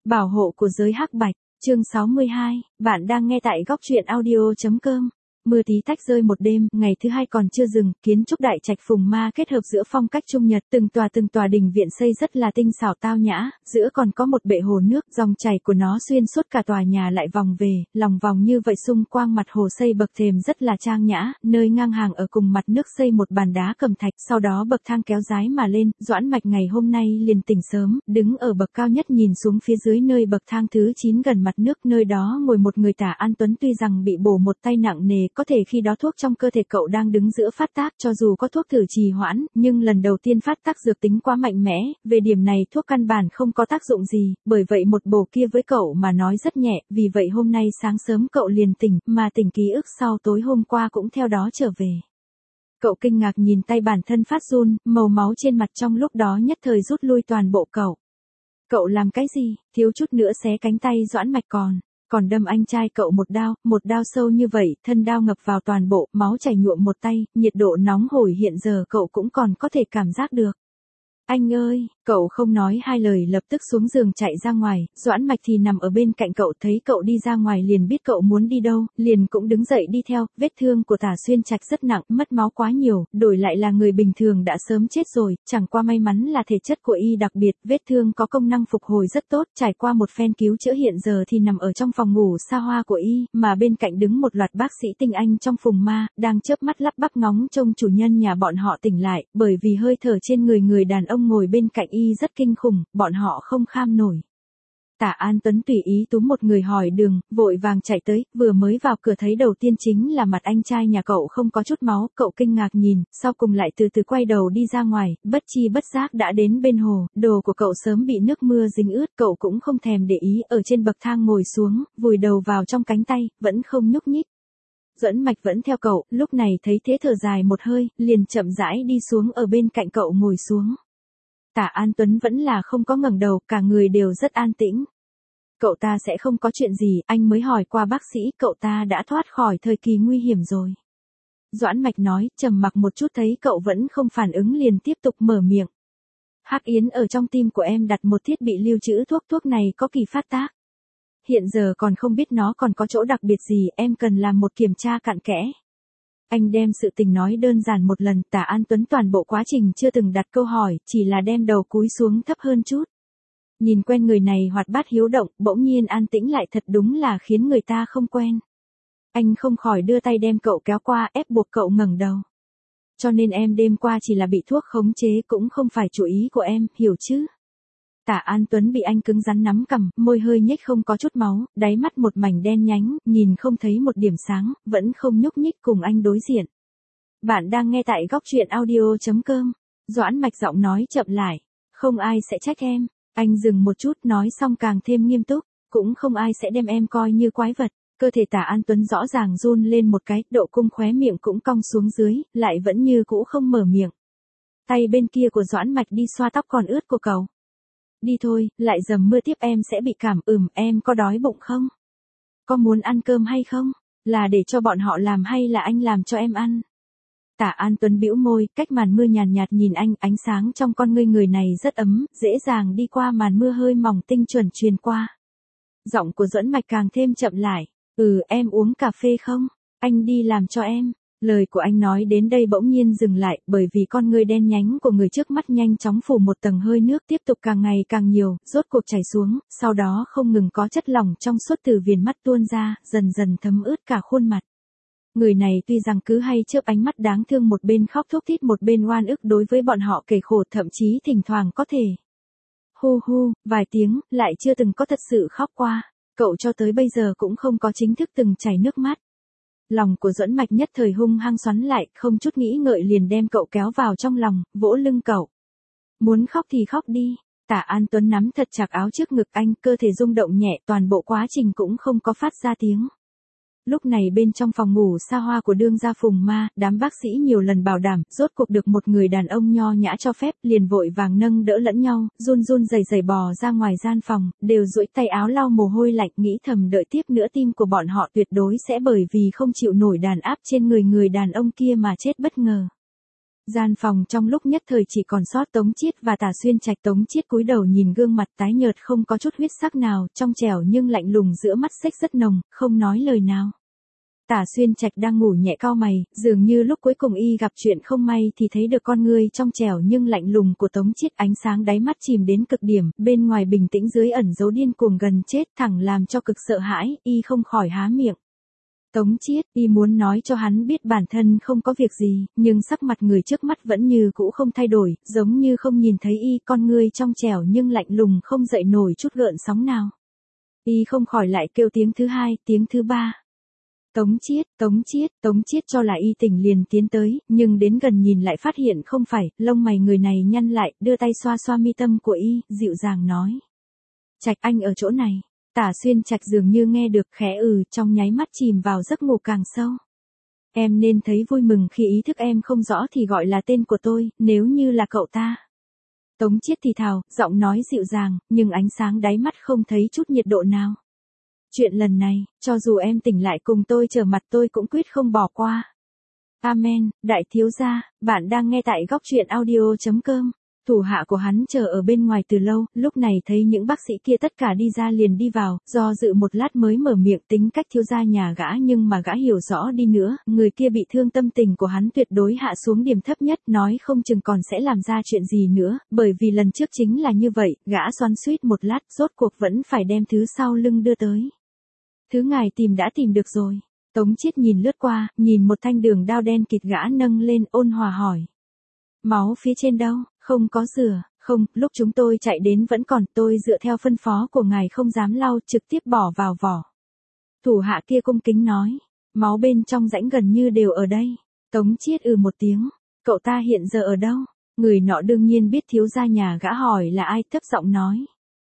Bảo hộ của giới hắc bạch, chương 62, bạn đang nghe tại góc truyện audio.com. Mưa tí tách rơi một đêm, ngày thứ hai còn chưa dừng, kiến trúc đại trạch Phùng Ma kết hợp giữa phong cách Trung Nhật, từng tòa đình viện xây rất là tinh xảo tao nhã, giữa còn có một bệ hồ nước, dòng chảy của nó xuyên suốt cả tòa nhà lại vòng về, lòng vòng như vậy xung quanh mặt hồ xây bậc thềm rất là trang nhã, nơi ngang hàng ở cùng mặt nước xây một bàn đá cẩm thạch, sau đó bậc thang kéo dài mà lên, Doãn Mạch ngày hôm nay liền tỉnh sớm, đứng ở bậc cao nhất nhìn xuống phía dưới nơi bậc thang thứ 9 gần mặt nước, nơi đó ngồi một người Tả An Tuấn tuy rằng bị bổ một tay nặng nề, có thể khi đó thuốc trong cơ thể cậu đang đứng giữa phát tác, cho dù có thuốc thử trì hoãn, nhưng lần đầu tiên phát tác dược tính quá mạnh mẽ, về điểm này thuốc căn bản không có tác dụng gì, bởi vậy một bổ kia với cậu mà nói rất nhẹ, vì vậy hôm nay sáng sớm cậu liền tỉnh, mà tỉnh ký ức sau tối hôm qua cũng theo đó trở về. Cậu kinh ngạc nhìn tay bản thân phát run, màu máu trên mặt trong lúc đó nhất thời rút lui toàn bộ cậu. Cậu làm cái gì, thiếu chút nữa xé cánh tay Doãn Mạch còn đâm anh trai cậu một đao sâu như vậy, thân đao ngập vào toàn bộ, máu chảy nhuộm một tay, nhiệt độ nóng hổi hiện giờ cậu cũng còn có thể cảm giác được. Anh ơi, cậu không nói hai lời lập tức xuống giường chạy ra ngoài, Doãn Mạch thì nằm ở bên cạnh cậu, thấy cậu đi ra ngoài liền biết cậu muốn đi đâu, liền cũng đứng dậy đi theo, vết thương của Tả Xuyên Trạch rất nặng, mất máu quá nhiều, đổi lại là người bình thường đã sớm chết rồi, chẳng qua may mắn là thể chất của y đặc biệt, vết thương có công năng phục hồi rất tốt, trải qua một phen cứu chữa hiện giờ thì nằm ở trong phòng ngủ xa hoa của y, mà bên cạnh đứng một loạt bác sĩ tinh anh trong Phùng Ma, đang chớp mắt lắp bắp ngóng trông chủ nhân nhà bọn họ tỉnh lại, bởi vì hơi thở trên người đàn ông ngồi bên cạnh y rất kinh khủng, bọn họ không kham nổi. Tả An Tuấn tùy ý túm một người hỏi đường, vội vàng chạy tới, vừa mới vào cửa thấy đầu tiên chính là mặt anh trai nhà cậu không có chút máu, cậu kinh ngạc nhìn, sau cùng lại từ từ quay đầu đi ra ngoài, bất chi bất giác đã đến bên hồ, đồ của cậu sớm bị nước mưa dính ướt, cậu cũng không thèm để ý, ở trên bậc thang ngồi xuống, vùi đầu vào trong cánh tay, vẫn không nhúc nhích. Doãn Mạch vẫn theo cậu, lúc này thấy thế thở dài một hơi, liền chậm rãi đi xuống ở bên cạnh cậu ngồi xuống. Tả An Tuấn vẫn là không có ngẩng đầu, cả người đều rất an tĩnh. Cậu ta sẽ không có chuyện gì, anh mới hỏi qua bác sĩ, cậu ta đã thoát khỏi thời kỳ nguy hiểm rồi. Doãn Mạch nói, trầm mặc một chút thấy cậu vẫn không phản ứng liền tiếp tục mở miệng. Hắc Yến ở trong tim của em đặt một thiết bị lưu trữ thuốc này có kỳ phát tác. Hiện giờ còn không biết nó còn có chỗ đặc biệt gì, em cần làm một kiểm tra cặn kẽ. Anh đem sự tình nói đơn giản một lần, Tả An Tuấn toàn bộ quá trình chưa từng đặt câu hỏi, chỉ là đem đầu cúi xuống thấp hơn chút. Nhìn quen người này hoạt bát hiếu động, bỗng nhiên an tĩnh lại thật đúng là khiến người ta không quen. Anh không khỏi đưa tay đem cậu kéo qua, ép buộc cậu ngẩng đầu. Cho nên em đêm qua chỉ là bị thuốc khống chế, cũng không phải chủ ý của em, hiểu chứ? Tả An Tuấn bị anh cứng rắn nắm cằm, môi hơi nhếch không có chút máu, đáy mắt một mảnh đen nhánh, nhìn không thấy một điểm sáng, vẫn không nhúc nhích cùng anh đối diện. Bạn đang nghe tại góc truyện audio.com. Doãn Mạch giọng nói chậm lại. Không ai sẽ trách em. Anh dừng một chút nói xong càng thêm nghiêm túc. Cũng không ai sẽ đem em coi như quái vật. Cơ thể Tả An Tuấn rõ ràng run lên một cái, độ cung khóe miệng cũng cong xuống dưới, lại vẫn như cũ không mở miệng. Tay bên kia của Doãn Mạch đi xoa tóc còn ướt của cậu. Đi thôi, lại dầm mưa tiếp em sẽ bị cảm, em có đói bụng không? Có muốn ăn cơm hay không? Là để cho bọn họ làm hay là anh làm cho em ăn? Tả An Tuấn bĩu môi, cách màn mưa nhàn nhạt nhìn anh, ánh sáng trong con ngươi người này rất ấm, dễ dàng đi qua màn mưa hơi mỏng tinh chuẩn truyền qua. Giọng của Doãn Mạch càng thêm chậm lại, em uống cà phê không? Anh đi làm cho em. Lời của anh nói đến đây bỗng nhiên dừng lại, bởi vì con ngươi đen nhánh của người trước mắt nhanh chóng phủ một tầng hơi nước tiếp tục càng ngày càng nhiều, rốt cuộc chảy xuống, sau đó không ngừng có chất lỏng trong suốt từ viền mắt tuôn ra, dần dần thấm ướt cả khuôn mặt. Người này tuy rằng cứ hay chớp ánh mắt đáng thương một bên khóc thút thít một bên oan ức đối với bọn họ kể khổ, thậm chí thỉnh thoảng có thể hu hu, vài tiếng, lại chưa từng có thật sự khóc qua, cậu cho tới bây giờ cũng không có chính thức từng chảy nước mắt. Lòng của Doãn Mạch nhất thời hung hăng xoắn lại, không chút nghĩ ngợi liền đem cậu kéo vào trong lòng, vỗ lưng cậu. Muốn khóc thì khóc đi. Tả An Tuấn nắm thật chặt áo trước ngực anh, cơ thể rung động nhẹ, toàn bộ quá trình cũng không có phát ra tiếng. Lúc này bên trong phòng ngủ xa hoa của đương gia Phùng Ma, đám bác sĩ nhiều lần bảo đảm, rốt cuộc được một người đàn ông nho nhã cho phép, liền vội vàng nâng đỡ lẫn nhau, run run rẩy rẩy bò ra ngoài gian phòng, đều duỗi tay áo lau mồ hôi lạnh, nghĩ thầm đợi tiếp nữa tim của bọn họ tuyệt đối sẽ bởi vì không chịu nổi đàn áp trên người đàn ông kia mà chết bất ngờ. Gian phòng trong lúc nhất thời chỉ còn sót Tống Chiết và Tả Xuyên Trạch. Tống Chiết cúi đầu nhìn gương mặt tái nhợt không có chút huyết sắc nào, trong trẻo nhưng lạnh lùng giữa mắt xích rất nồng, không nói lời nào. Tả Xuyên Trạch đang ngủ nhẹ cau mày, dường như lúc cuối cùng y gặp chuyện không may thì thấy được con người trong trẻo nhưng lạnh lùng của Tống Chiết, ánh sáng đáy mắt chìm đến cực điểm, bên ngoài bình tĩnh dưới ẩn dấu điên cuồng gần chết, thẳng làm cho cực sợ hãi, y không khỏi há miệng. Tống Chiết, y muốn nói cho hắn biết bản thân không có việc gì, nhưng sắc mặt người trước mắt vẫn như cũ không thay đổi, giống như không nhìn thấy y, con người trong trẻo nhưng lạnh lùng không dậy nổi chút gợn sóng nào. Y không khỏi lại kêu tiếng thứ hai, tiếng thứ ba. Tống Chiết, Tống Chiết, Tống Chiết cho là y tỉnh liền tiến tới, nhưng đến gần nhìn lại phát hiện không phải, lông mày người này nhăn lại, đưa tay xoa xoa mi tâm của y, dịu dàng nói. Trạch, anh ở chỗ này. Tả Xuyên Trạch dường như nghe được, khẽ trong nháy mắt chìm vào giấc ngủ càng sâu. Em nên thấy vui mừng khi ý thức em không rõ thì gọi là tên của tôi, nếu như là cậu ta. Tống Chiết thì thào, giọng nói dịu dàng, nhưng ánh sáng đáy mắt không thấy chút nhiệt độ nào. Chuyện lần này, cho dù em tỉnh lại cùng tôi trở mặt tôi cũng quyết không bỏ qua. Amen, đại thiếu gia, bạn đang nghe tại góc truyện audio.com. Thủ hạ của hắn chờ ở bên ngoài từ lâu, lúc này thấy những bác sĩ kia tất cả đi ra liền đi vào, do dự một lát mới mở miệng. Tính cách thiếu gia nhà gã, nhưng mà gã hiểu rõ đi nữa, người kia bị thương tâm tình của hắn tuyệt đối hạ xuống điểm thấp nhất, nói không chừng còn sẽ làm ra chuyện gì nữa, bởi vì lần trước chính là như vậy, gã xoắn xuýt một lát, rốt cuộc vẫn phải đem thứ sau lưng đưa tới. Thứ ngài tìm đã tìm được rồi. Tống Chiết nhìn lướt qua, nhìn một thanh đường đao đen kịt gã nâng lên, ôn hòa hỏi. Máu phía trên đâu? Không có rửa, không, lúc chúng tôi chạy đến vẫn còn, tôi dựa theo phân phó của ngài không dám lau, trực tiếp bỏ vào vỏ. Thủ hạ kia cung kính nói, máu bên trong rãnh gần như đều ở đây. Tống Chiết một tiếng, cậu ta hiện giờ ở đâu? Người nọ đương nhiên biết thiếu gia nhà gã hỏi là ai, thấp giọng nói.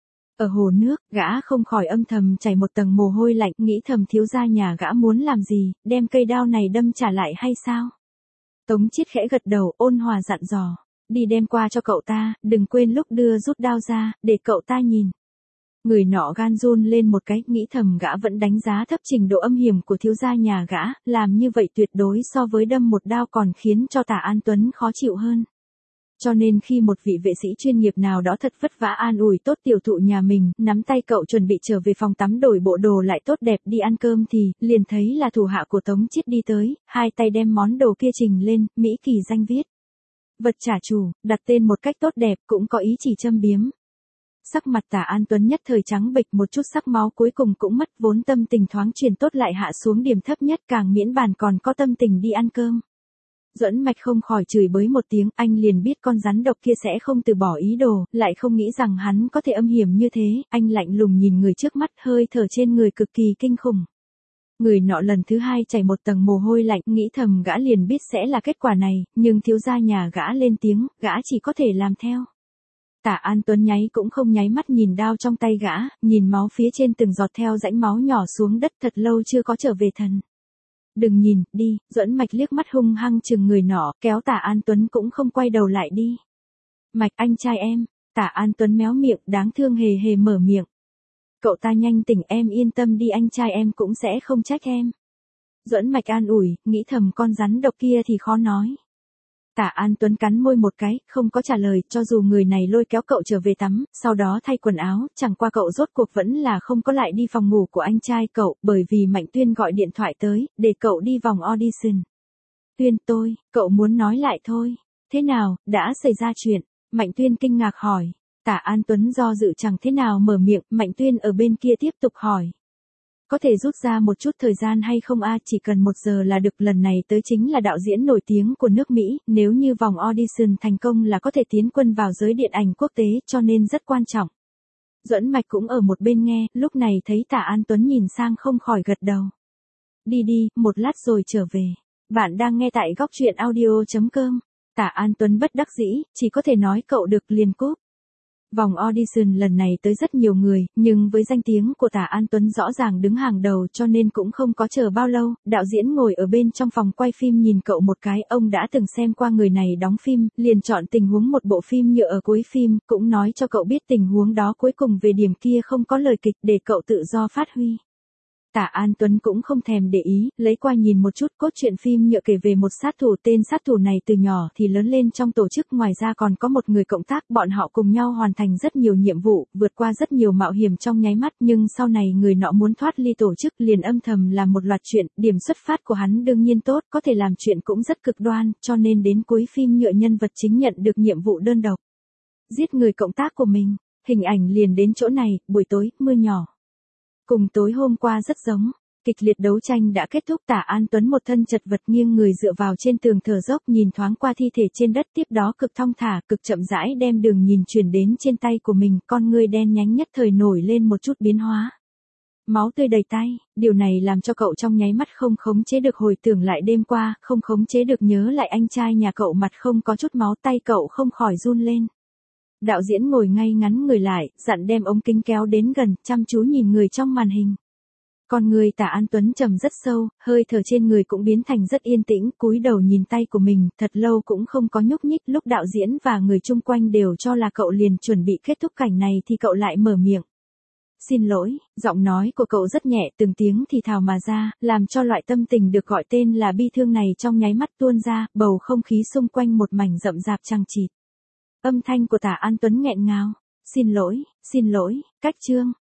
Ở hồ nước, gã không khỏi âm thầm chảy một tầng mồ hôi lạnh, nghĩ thầm thiếu gia nhà gã muốn làm gì, đem cây đao này đâm trả lại hay sao? Tống Chiết khẽ gật đầu, ôn hòa dặn dò. Đi đem qua cho cậu ta, đừng quên lúc đưa rút đao ra, để cậu ta nhìn. Người nọ gan run lên một cái, nghĩ thầm gã vẫn đánh giá thấp trình độ âm hiểm của thiếu gia nhà gã, làm như vậy tuyệt đối so với đâm một đao còn khiến cho Tả An Tuấn khó chịu hơn. Cho nên khi một vị vệ sĩ chuyên nghiệp nào đó thật vất vả an ủi tốt tiểu thụ nhà mình, nắm tay cậu chuẩn bị trở về phòng tắm đổi bộ đồ lại tốt đẹp đi ăn cơm thì, liền thấy là thủ hạ của Tống Chiết đi tới, hai tay đem món đồ kia trình lên, Mỹ kỳ danh viết. Vật trả chủ, đặt tên một cách tốt đẹp, cũng có ý chỉ châm biếm. Sắc mặt Tả An Tuấn nhất thời trắng bệch, một chút sắc máu cuối cùng cũng mất, vốn tâm tình thoáng chuyển tốt lại hạ xuống điểm thấp nhất, càng miễn bàn còn có tâm tình đi ăn cơm. Duẫn Mạch không khỏi chửi bới một tiếng, anh liền biết con rắn độc kia sẽ không từ bỏ ý đồ, lại không nghĩ rằng hắn có thể âm hiểm như thế, anh lạnh lùng nhìn người trước mắt, hơi thở trên người cực kỳ kinh khủng. Người nọ lần thứ hai chảy một tầng mồ hôi lạnh, nghĩ thầm gã liền biết sẽ là kết quả này, nhưng thiếu gia nhà gã lên tiếng, gã chỉ có thể làm theo. Tả An Tuấn nháy cũng không nháy mắt nhìn đao trong tay gã, nhìn máu phía trên từng giọt theo rãnh máu nhỏ xuống đất, thật lâu chưa có trở về thần. Đừng nhìn, đi, Duẫn Mạch liếc mắt hung hăng chừng người nọ, kéo Tả An Tuấn cũng không quay đầu lại đi. Mạch anh trai em, Tả An Tuấn méo miệng, đáng thương hề hề mở miệng. Cậu ta nhanh tỉnh, em yên tâm đi, anh trai em cũng sẽ không trách em. Duẫn Mạch an ủi, nghĩ thầm con rắn độc kia thì khó nói. Tả An Tuấn cắn môi một cái, không có trả lời, cho dù người này lôi kéo cậu trở về tắm, sau đó thay quần áo, chẳng qua cậu rốt cuộc vẫn là không có lại đi phòng ngủ của anh trai cậu, bởi vì Mạnh Tuyên gọi điện thoại tới, để cậu đi vòng audition. Tuyên tôi, cậu muốn nói lại thôi. Thế nào, đã xảy ra chuyện? Mạnh Tuyên kinh ngạc hỏi. Tả An Tuấn do dự chẳng thế nào mở miệng, Mạnh Tuyên ở bên kia tiếp tục hỏi. Có thể rút ra một chút thời gian hay không chỉ cần 1 giờ là được, lần này tới chính là đạo diễn nổi tiếng của nước Mỹ, nếu như vòng audition thành công là có thể tiến quân vào giới điện ảnh quốc tế, cho nên rất quan trọng. Duẫn Mạch cũng ở một bên nghe, lúc này thấy Tả An Tuấn nhìn sang không khỏi gật đầu. Đi đi, một lát rồi trở về. Bạn đang nghe tại góc truyện audio.com. Tả An Tuấn bất đắc dĩ, chỉ có thể nói cậu được liền cúp. Vòng audition lần này tới rất nhiều người, nhưng với danh tiếng của Tả An Tuấn rõ ràng đứng hàng đầu cho nên cũng không có chờ bao lâu, đạo diễn ngồi ở bên trong phòng quay phim nhìn cậu một cái, ông đã từng xem qua người này đóng phim, liền chọn tình huống một bộ phim nhựa ở cuối phim, cũng nói cho cậu biết tình huống đó cuối cùng về điểm kia không có lời kịch để cậu tự do phát huy. Tả An Tuấn cũng không thèm để ý, lấy qua nhìn một chút cốt truyện phim nhựa kể về một sát thủ, tên sát thủ này từ nhỏ thì lớn lên trong tổ chức, ngoài ra còn có một người cộng tác, bọn họ cùng nhau hoàn thành rất nhiều nhiệm vụ, vượt qua rất nhiều mạo hiểm trong nháy mắt, nhưng sau này người nọ muốn thoát ly tổ chức liền âm thầm làm một loạt chuyện, điểm xuất phát của hắn đương nhiên tốt, có thể làm chuyện cũng rất cực đoan, cho nên đến cuối phim nhựa nhân vật chính nhận được nhiệm vụ đơn độc. Giết người cộng tác của mình, hình ảnh liền đến chỗ này, buổi tối, mưa nhỏ. Cùng tối hôm qua rất giống, kịch liệt đấu tranh đã kết thúc, Tả An Tuấn một thân chật vật nghiêng người dựa vào trên tường thở dốc nhìn thoáng qua thi thể trên đất, tiếp đó cực thong thả, cực chậm rãi đem đường nhìn chuyển đến trên tay của mình, con ngươi đen nhánh nhất thời nổi lên một chút biến hóa. Máu tươi đầy tay, điều này làm cho cậu trong nháy mắt không khống chế được hồi tưởng lại đêm qua, không khống chế được nhớ lại anh trai nhà cậu mặt không có chút máu, tay cậu không khỏi run lên. Đạo diễn ngồi ngay ngắn người lại, dặn đem ống kính kéo đến gần, chăm chú nhìn người trong màn hình. Con người Tả An Tuấn trầm rất sâu, hơi thở trên người cũng biến thành rất yên tĩnh, cúi đầu nhìn tay của mình, thật lâu cũng không có nhúc nhích, lúc đạo diễn và người chung quanh đều cho là cậu liền chuẩn bị kết thúc cảnh này thì cậu lại mở miệng. Xin lỗi, giọng nói của cậu rất nhẹ, từng tiếng thì thào mà ra, làm cho loại tâm tình được gọi tên là bi thương này trong nháy mắt tuôn ra, bầu không khí xung quanh một mảnh rậm rạp chằng chịt. Âm thanh của Tả An Tuấn nghẹn ngào. Xin lỗi, cách chương.